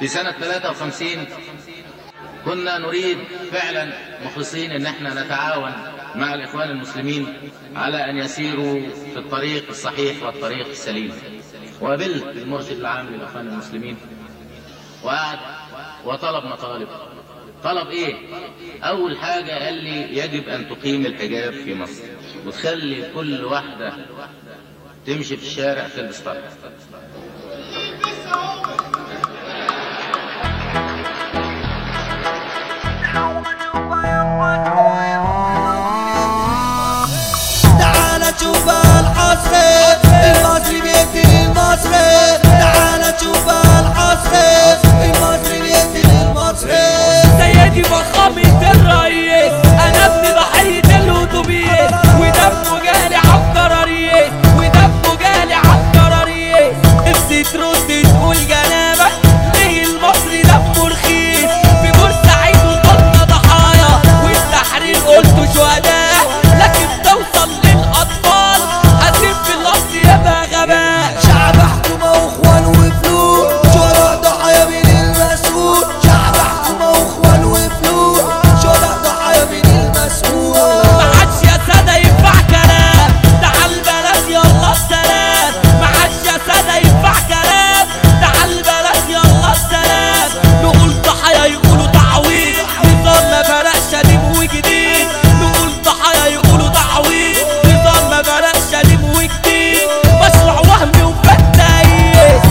في سنة 53 كنا نريد فعلا مخلصين ان احنا نتعاون مع الاخوان المسلمين على ان يسيروا في الطريق الصحيح والطريق السليم. وقابلت المرشد العام للاخوان المسلمين وقعد وطلب مطالب. طلب ايه؟ اول حاجة قال لي يجب ان تقيم الحجاب في مصر وتخلي كل واحدة تمشي في الشارع تلبس طرح. تعال شوف العصر المصري بيقتل المصري، تعال شوف العصر المصري بيقتل المصري. سيدي فخامة الرئيس انا ابن ضحية الاتوبيس ودمه جالي عالقراريس ودمه جالي عالقراريس. نفسي ترد تقول جنابك ليه المصري دمه رخيص؟ في بورسعيد وقلنا ضحايا والتحرير قلتوا شهداء، لكن توصل للاطفال هسيب في اللفظ يبقى غباء. شعب حكومة واخوان وفلوس شهداء ضحايا من المسؤول، شعب حكومة واخوان وفلوس شهداء ضحايا من المسؤول. ما عادش يا سادة ينفع كلام، تعال بلاش يلا السلام. ما عادش يا سادة ينفع كلام، تعال بلاش يلا السلام. نقول ضحايا يقولوا تعويض، نظام ما بلاش قديم وجديد. نقول ضحايا يقولوا تعويض، نظام ما بلاش قديم وجديد. مشروع وهمي وفتايس،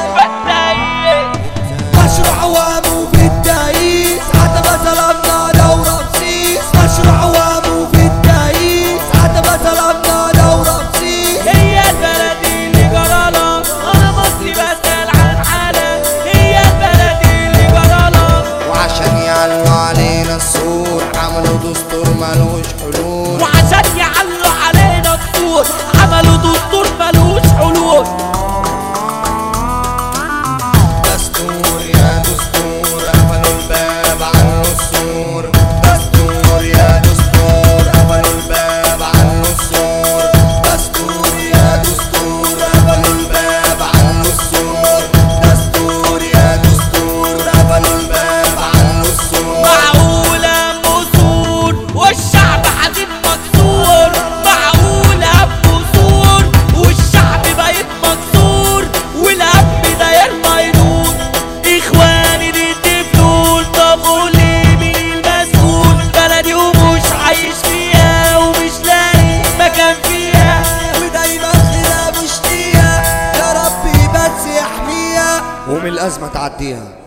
مشروع وابو في التايس حتى ما طلبنا دورة رمسيس، مشروع وابو في التايس حتى ما طلبنا دورة رمسيس. هي البلد اللي جرالك انا مصري بسأل عن حالك، هي البلد اللي جرالك. وعشان يعلوا علينا السور عملوا دستور ملوش حلول، وعشان يعلوا علينا السور عملوا دستور ملوش حلول. دستور يا دستور قفلوا الباب عنه السور، دستور يا دستور قفلوا الباب عنه السور، دستور يا دستور قفلوا الباب عنه السور، دستور يا دستور قفلوا الباب عنه السور. معقولة قصور والشعب حزين مكسور، معقولة قصور والشعب بايت مكسور والهم داير ميدور. اخواني دي تفلول، طب قولي مين المسؤول؟ بلدي ومش عايش فيها ومش لاقي مكان فيها، ودايما خلاف مشتيها يا ربي بس يحميها ومن الأزمة تعديها.